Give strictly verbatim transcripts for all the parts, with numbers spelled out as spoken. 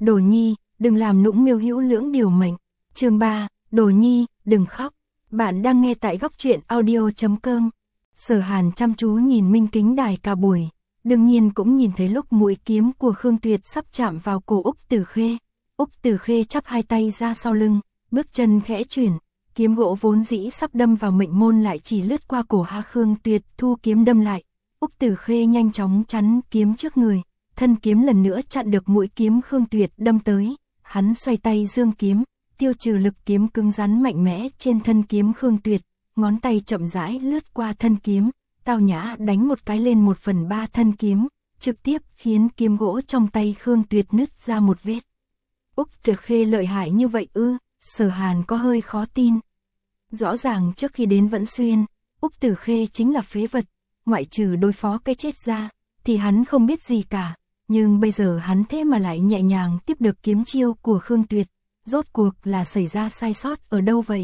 Đồ Nhi, đừng làm nũng miêu hữu lưỡng điều mệnh. Chương ba, Đồ Nhi, đừng khóc. Bạn đang nghe tại góc truyện audio chấm com. Sở Hàn chăm chú nhìn minh kính đài cả buổi, đương nhiên cũng nhìn thấy lúc mũi kiếm của Khương Tuyệt sắp chạm vào cổ Úc Tử Khê. Úc Tử Khê chắp hai tay ra sau lưng, bước chân khẽ chuyển, kiếm gỗ vốn dĩ sắp đâm vào mệnh môn lại chỉ lướt qua cổ hạ Khương Tuyệt, thu kiếm đâm lại. Úc Tử Khê nhanh chóng chắn kiếm trước người, thân kiếm lần nữa chặn được mũi kiếm Khương Tuyệt đâm tới. Hắn xoay tay giương kiếm, tiêu trừ lực kiếm cứng rắn mạnh mẽ trên thân kiếm Khương Tuyệt, ngón tay chậm rãi lướt qua thân kiếm, tao nhã đánh một cái lên một phần ba thân kiếm, trực tiếp khiến kiếm gỗ trong tay Khương Tuyệt nứt ra một vết. Úc Tử Khê lợi hại như vậy ư? Sở Hàn có hơi khó tin. Rõ ràng trước khi đến Vẫn Xuyên, Úc Tử Khê chính là phế vật, ngoại trừ đối phó cái chết ra, thì hắn không biết gì cả. Nhưng bây giờ hắn thế mà lại nhẹ nhàng tiếp được kiếm chiêu của Khương Tuyệt, rốt cuộc là xảy ra sai sót ở đâu vậy?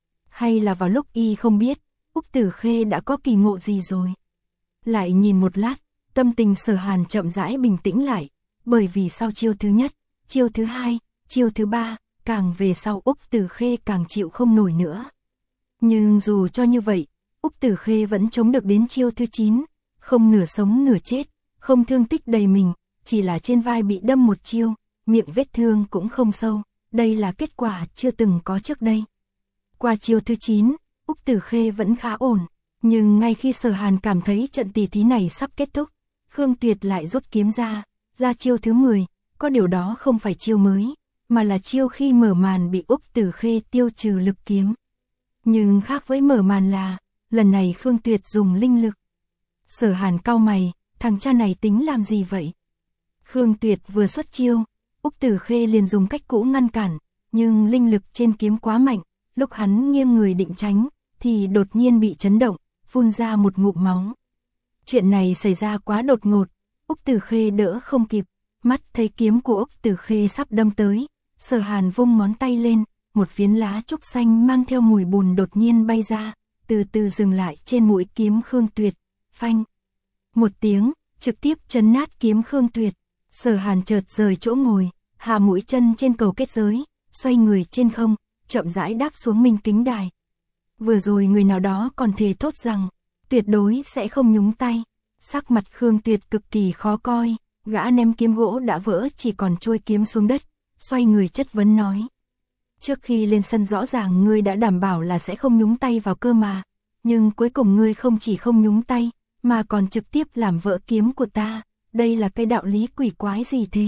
Hay là vào lúc y không biết, Úc Tử Khê đã có kỳ ngộ gì rồi? Lại nhìn một lát, tâm tình Sở Hàn chậm rãi bình tĩnh lại, bởi vì sau chiêu thứ nhất, chiêu thứ hai, chiêu thứ ba, càng về sau Úc Tử Khê càng chịu không nổi nữa. Nhưng dù cho như vậy, Úc Tử Khê vẫn chống được đến chiêu thứ chín, không nửa sống nửa chết, không thương tích đầy mình, chỉ là trên vai bị đâm một chiêu, miệng vết thương cũng không sâu, đây là kết quả chưa từng có trước đây. Qua chiêu thứ chín, Úc Tử Khê vẫn khá ổn, nhưng ngay khi Sở Hàn cảm thấy trận tỷ thí này sắp kết thúc, Khương Tuyệt lại rút kiếm ra, ra chiêu thứ mười, có điều đó không phải chiêu mới, mà là chiêu khi mở màn bị Úc Tử Khê tiêu trừ lực kiếm. Nhưng khác với mở màn là, lần này Khương Tuyệt dùng linh lực. Sở Hàn cau mày, thằng cha này tính làm gì vậy? Khương Tuyệt vừa xuất chiêu, Úc Tử Khê liền dùng cách cũ ngăn cản, nhưng linh lực trên kiếm quá mạnh, lúc hắn nghiêng người định tránh, thì đột nhiên bị chấn động, phun ra một ngụm máu. Chuyện này xảy ra quá đột ngột, Úc Tử Khê đỡ không kịp, mắt thấy kiếm của Úc Tử Khê sắp đâm tới, Sở Hàn vung ngón tay lên, một phiến lá trúc xanh mang theo mùi bùn đột nhiên bay ra, từ từ dừng lại trên mũi kiếm Khương Tuyệt, phanh. Một tiếng, trực tiếp chấn nát kiếm Khương Tuyệt. Sở Hàn chợt rời chỗ ngồi, hạ mũi chân trên cầu kết giới, xoay người trên không, chậm rãi đáp xuống minh kính đài. Vừa rồi người nào đó còn thề thốt rằng, tuyệt đối sẽ không nhúng tay. Sắc mặt Khương Tuyệt cực kỳ khó coi, gã ném kiếm gỗ đã vỡ chỉ còn trôi kiếm xuống đất, xoay người chất vấn nói. Trước khi lên sân rõ ràng ngươi đã đảm bảo là sẽ không nhúng tay vào cơ mà, nhưng cuối cùng ngươi không chỉ không nhúng tay, mà còn trực tiếp làm vỡ kiếm của ta, đây là cái đạo lý quỷ quái gì thế?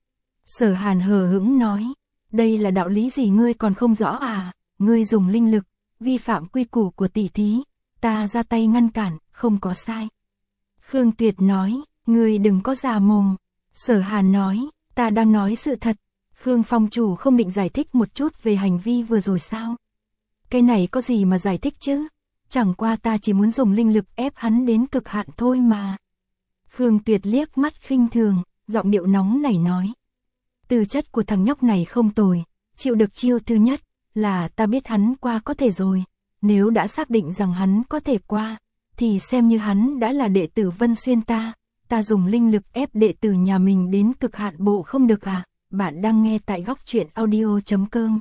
Sở Hàn hờ hững nói, đây là đạo lý gì ngươi còn không rõ à, ngươi dùng linh lực, vi phạm quy củ của tỷ thí, ta ra tay ngăn cản, không có sai. Khương Tuyệt nói, ngươi đừng có già mồm. Sở Hàn nói, ta đang nói sự thật. Khương Phong chủ không định giải thích một chút về hành vi vừa rồi sao? Cái này có gì mà giải thích chứ? Chẳng qua ta chỉ muốn dùng linh lực ép hắn đến cực hạn thôi mà. Khương Tuyệt liếc mắt khinh thường, giọng điệu nóng nảy nói. Tư chất của thằng nhóc này không tồi, chịu được chiêu thứ nhất, là ta biết hắn qua có thể rồi. Nếu đã xác định rằng hắn có thể qua, thì xem như hắn đã là đệ tử Vân Xuyên ta. Ta dùng linh lực ép đệ tử nhà mình đến cực hạn bộ không được à? Bạn đang nghe tại góc truyện audio chấm com.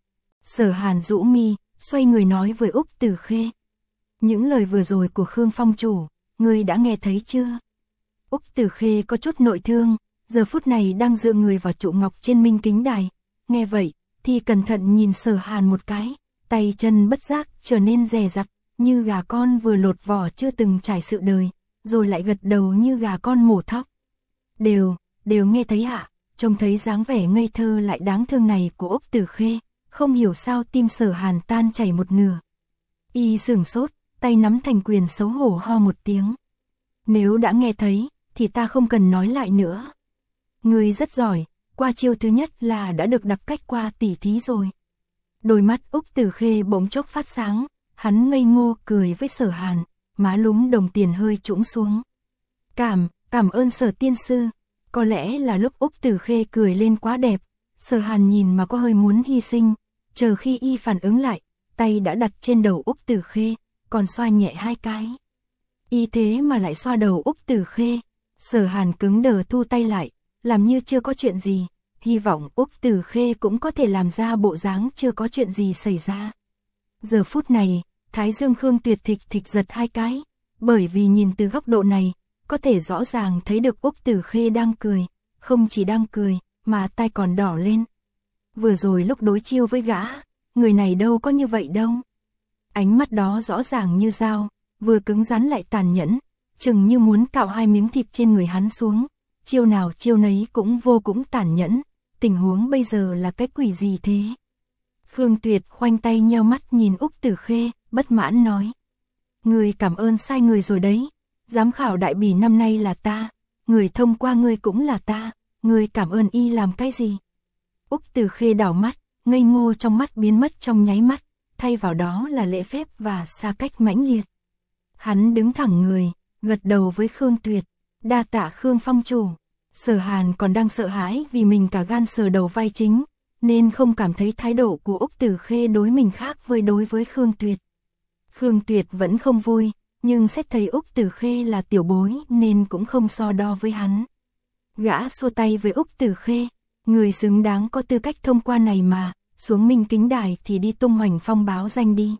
Sở Hàn rũ mi, xoay người nói với Úc Tử Khê. Những lời vừa rồi của Khương Phong chủ, ngươi đã nghe thấy chưa? Úc Tử Khê có chút nội thương, giờ phút này đang dựa người vào trụ ngọc trên minh kính đài. Nghe vậy, thì cẩn thận nhìn Sở Hàn một cái, tay chân bất giác trở nên dè dặt, như gà con vừa lột vỏ chưa từng trải sự đời, rồi lại gật đầu như gà con mổ thóc. Đều, đều nghe thấy ạ. Trông thấy dáng vẻ ngây thơ lại đáng thương này của Úc Tử Khê, không hiểu sao tim Sở Hàn tan chảy một nửa. Y sửng sốt, tay nắm thành quyền xấu hổ ho một tiếng. Nếu đã nghe thấy, thì ta không cần nói lại nữa. Ngươi rất giỏi, qua chiêu thứ nhất là đã được đặc cách qua tỉ thí rồi. Đôi mắt Úc Tử Khê bỗng chốc phát sáng, hắn ngây ngô cười với Sở Hàn, má lúm đồng tiền hơi trũng xuống. Cảm, cảm ơn Sở tiên sư. Có lẽ là lúc Úc Tử Khê cười lên quá đẹp, Sở Hàn nhìn mà có hơi muốn hy sinh, chờ khi y phản ứng lại, tay đã đặt trên đầu Úc Tử Khê, còn xoa nhẹ hai cái. Y thế mà lại xoa đầu Úc Tử Khê, Sở Hàn cứng đờ thu tay lại, làm như chưa có chuyện gì, hy vọng Úc Tử Khê cũng có thể làm ra bộ dáng chưa có chuyện gì xảy ra. Giờ phút này, Thái Dương Khương Tuyệt thịch thịch giật hai cái, bởi vì nhìn từ góc độ này, có thể rõ ràng thấy được Úc Tử Khê đang cười, không chỉ đang cười, mà tai còn đỏ lên. Vừa rồi lúc đối chiêu với gã, người này đâu có như vậy đâu. Ánh mắt đó rõ ràng như dao, vừa cứng rắn lại tàn nhẫn, chừng như muốn cạo hai miếng thịt trên người hắn xuống, chiêu nào chiêu nấy cũng vô cũng tàn nhẫn, tình huống bây giờ là cái quỷ gì thế? Khương Tuyệt khoanh tay nheo mắt nhìn Úc Tử Khê, bất mãn nói. Người cảm ơn sai người rồi đấy, giám khảo đại bỉ năm nay là ta, người thông qua ngươi cũng là ta, người cảm ơn y làm cái gì? Úc Tử Khê đảo mắt, ngây ngô trong mắt biến mất trong nháy mắt, thay vào đó là lễ phép và xa cách mãnh liệt. Hắn đứng thẳng người, gật đầu với Khương Tuyệt, đa tạ Khương Phong chủ. Sở Hàn còn đang sợ hãi vì mình cả gan sờ đầu vai chính, nên không cảm thấy thái độ của Úc Tử Khê đối mình khác với đối với Khương Tuyệt. Khương Tuyệt vẫn không vui, nhưng xét thấy Úc Tử Khê là tiểu bối nên cũng không so đo với hắn. Gã xua tay với Úc Tử Khê, người xứng đáng có tư cách thông qua này mà, xuống Minh Kính Đài thì đi Tung Hoành Phong báo danh đi.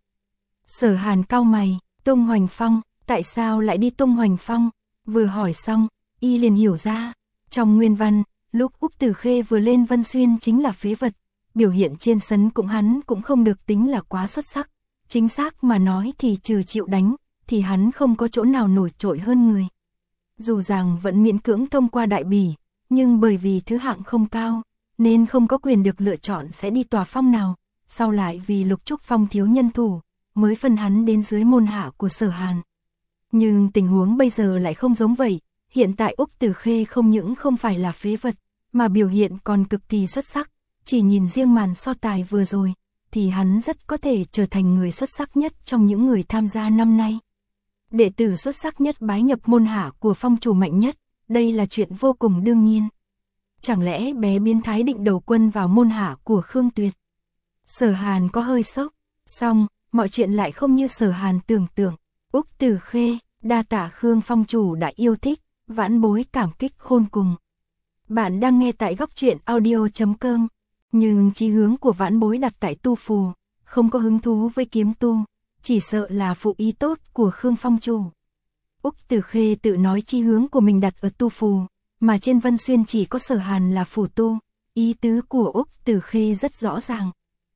Sở Hàn cau mày, Tung Hoành Phong, tại sao lại đi Tung Hoành Phong? Vừa hỏi xong, y liền hiểu ra, trong nguyên văn, lúc Úc Tử Khê vừa lên Vân Xuyên chính là phế vật, biểu hiện trên sân cũng hắn cũng không được tính là quá xuất sắc, chính xác mà nói thì trừ chịu đánh, thì hắn không có chỗ nào nổi trội hơn người. Dù rằng vẫn miễn cưỡng thông qua đại bỉ, nhưng bởi vì thứ hạng không cao, nên không có quyền được lựa chọn sẽ đi tòa phong nào, sau lại vì Lục Trúc Phong thiếu nhân thủ, mới phân hắn đến dưới môn hạ của Sở Hàn. Nhưng tình huống bây giờ lại không giống vậy, hiện tại Úc Tử Khê không những không phải là phế vật, mà biểu hiện còn cực kỳ xuất sắc, chỉ nhìn riêng màn so tài vừa rồi, thì hắn rất có thể trở thành người xuất sắc nhất trong những người tham gia năm nay. Đệ tử xuất sắc nhất bái nhập môn hạ của phong chủ mạnh nhất, đây là chuyện vô cùng đương nhiên. Chẳng lẽ bé biến thái định đầu quân vào môn hạ của Khương Tuyệt? Sở Hàn có hơi sốc, xong, mọi chuyện lại không như Sở Hàn tưởng tượng. Úc Tử Khê, đa tạ Khương phong chủ đã yêu thích, vãn bối cảm kích khôn cùng. Bạn đang nghe tại góc truyện audio chấm com, nhưng chí hướng của vãn bối đặt tại tu phù, không có hứng thú với kiếm tu, chỉ sợ là phụ ý tốt của Khương phong chủ. Úc Tử Khê tự nói chí hướng của mình đặt ở tu phù, mà trên Vân Xuyên chỉ có Sở Hàn là phù tu, ý tứ của Úc Tử Khê rất rõ ràng.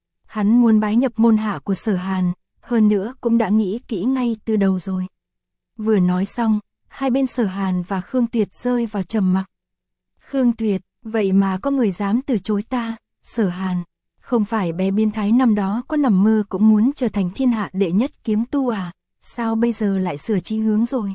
Hắn muốn bái nhập môn hạ của Sở Hàn, hơn nữa cũng đã nghĩ kỹ ngay từ đầu rồi. Vừa nói xong, hai bên Sở Hàn và Khương Tuyệt rơi vào trầm mặc. Khương Tuyệt, vậy mà có người dám từ chối ta? Sở Hàn, không phải bé biến thái năm đó có nằm mơ cũng muốn trở thành thiên hạ đệ nhất kiếm tu à? Sao bây giờ lại sửa chí hướng rồi?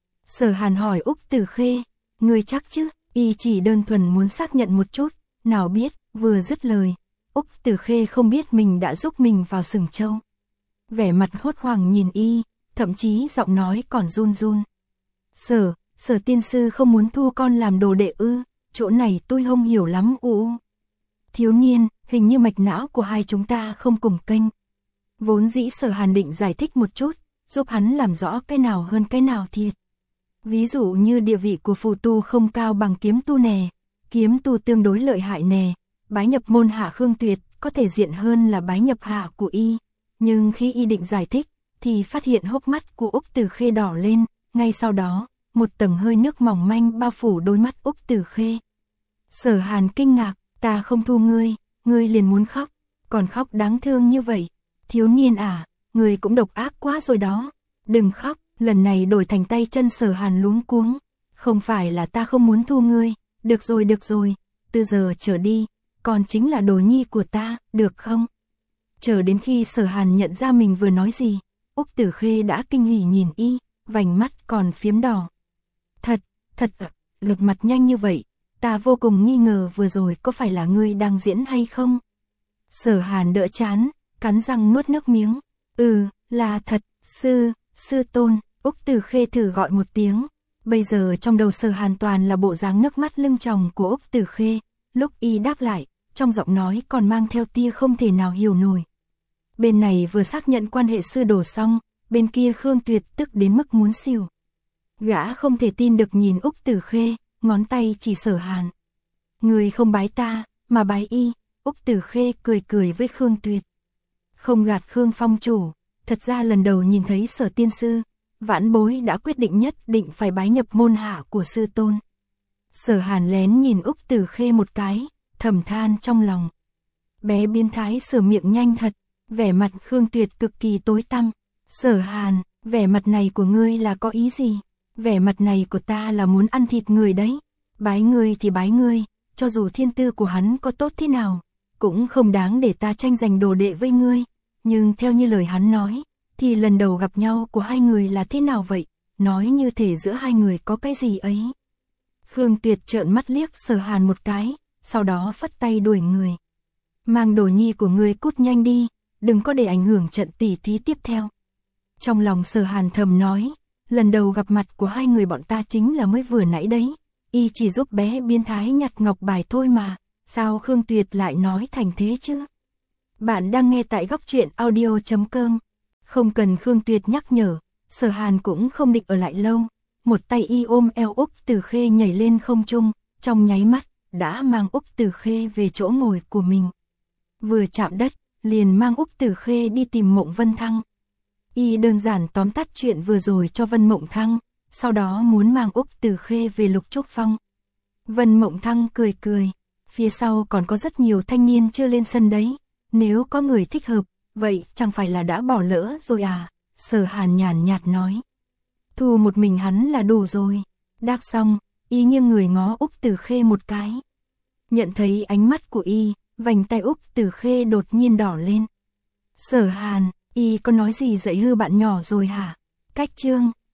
Sở Hàn hỏi Úc Tử Khê, người chắc chứ? Y chỉ đơn thuần muốn xác nhận một chút, nào biết, vừa dứt lời, Úc Tử Khê không biết mình đã giúp mình vào sừng châu. Vẻ mặt hốt hoảng nhìn y, thậm chí giọng nói còn run run. Sở, Sở tiên sư không muốn thu con làm đồ đệ ư? Chỗ này tôi không hiểu lắm u. Thiếu niên, hình như mạch não của hai chúng ta không cùng kênh. Vốn dĩ Sở Hàn định giải thích một chút, giúp hắn làm rõ cái nào hơn cái nào thiệt. Ví dụ như địa vị của phù tu không cao bằng kiếm tu nè, kiếm tu tương đối lợi hại nè, bái nhập môn hạ Khương Tuyệt có thể diện hơn là bái nhập hạ của y. Nhưng khi y định giải thích, thì phát hiện hốc mắt của Úc Tử Khê đỏ lên, ngay sau đó, một tầng hơi nước mỏng manh bao phủ đôi mắt Úc Tử Khê. Sở Hàn kinh ngạc, ta không thu ngươi, ngươi liền muốn khóc, còn khóc đáng thương như vậy. Thiếu niên à, ngươi cũng độc ác quá rồi đó, đừng khóc, lần này đổi thành tay chân Sở Hàn luống cuống. Không phải là ta không muốn thu ngươi, được rồi được rồi, từ giờ trở đi, còn chính là đồ nhi của ta, được không? Chờ đến khi Sở Hàn nhận ra mình vừa nói gì, Úc Tử Khê đã kinh hỉ nhìn y, vành mắt còn phiếm đỏ. Thật, thật, lật mặt nhanh như vậy, ta vô cùng nghi ngờ vừa rồi có phải là ngươi đang diễn hay không? Sở Hàn đỡ chán, cắn răng nuốt nước miếng. Ừ, là thật, sư, sư tôn. Úc Tử Khê thử gọi một tiếng. Bây giờ trong đầu Sở Hàn toàn là bộ dáng nước mắt lưng tròng của Úc Tử Khê. Lúc y đáp lại, trong giọng nói còn mang theo tia không thể nào hiểu nổi. Bên này vừa xác nhận quan hệ sư đồ xong, bên kia Khương Tuyệt tức đến mức muốn xỉu. Gã không thể tin được nhìn Úc Tử Khê, ngón tay chỉ Sở Hàn. Người không bái ta, mà bái y. Úc Tử Khê cười cười với Khương Tuyệt. Không gạt Khương Phong chủ, thật ra lần đầu nhìn thấy Sở tiên sư, vãn bối đã quyết định nhất định phải bái nhập môn hạ của sư tôn. Sở Hàn lén nhìn Úc Tử Khê một cái, thầm than trong lòng. Bé biến thái sửa miệng nhanh thật, vẻ mặt Khương Tuyệt cực kỳ tối tăm. Sở Hàn, vẻ mặt này của ngươi là có ý gì? Vẻ mặt này của ta là muốn ăn thịt người đấy. Bái ngươi thì bái ngươi, cho dù thiên tư của hắn có tốt thế nào, cũng không đáng để ta tranh giành đồ đệ với ngươi. Nhưng theo như lời hắn nói, thì lần đầu gặp nhau của hai người là thế nào vậy? Nói như thể giữa hai người có cái gì ấy. Khương Tuyệt trợn mắt liếc Sở Hàn một cái, sau đó phất tay đuổi người. Mang đồ nhi của ngươi cút nhanh đi, đừng có để ảnh hưởng trận tỉ thí tiếp theo. Trong lòng Sở Hàn thầm nói, lần đầu gặp mặt của hai người bọn ta chính là mới vừa nãy đấy. Y chỉ giúp bé biến thái nhặt ngọc bài thôi mà, sao Khương Tuyệt lại nói thành thế chứ? Bạn đang nghe tại góc truyện audio chấm com. Không cần Khương Tuyệt nhắc nhở, Sở Hàn cũng không định ở lại lâu. Một tay y ôm eo Úc Tử Khê nhảy lên không trung, trong nháy mắt, đã mang Úc Tử Khê về chỗ ngồi của mình. Vừa chạm đất, liền mang Úc Tử Khê đi tìm Mộng Vân Thăng. Y đơn giản tóm tắt chuyện vừa rồi cho Vân Mộng Thăng, sau đó muốn mang Úc Tử Khê về Lục Trúc Phong. Vân Mộng Thăng cười cười, phía sau còn có rất nhiều thanh niên chưa lên sân đấy, nếu có người thích hợp, vậy chẳng phải là đã bỏ lỡ rồi à? Sở Hàn nhàn nhạt nói. Thu một mình hắn là đủ rồi. Đáp xong, y nghiêng người ngó Úc Tử Khê một cái. Nhận thấy ánh mắt của y, vành tay Úc Tử Khê đột nhiên đỏ lên. Sở Hàn, y có nói gì dạy hư bạn nhỏ rồi hả? Cách chương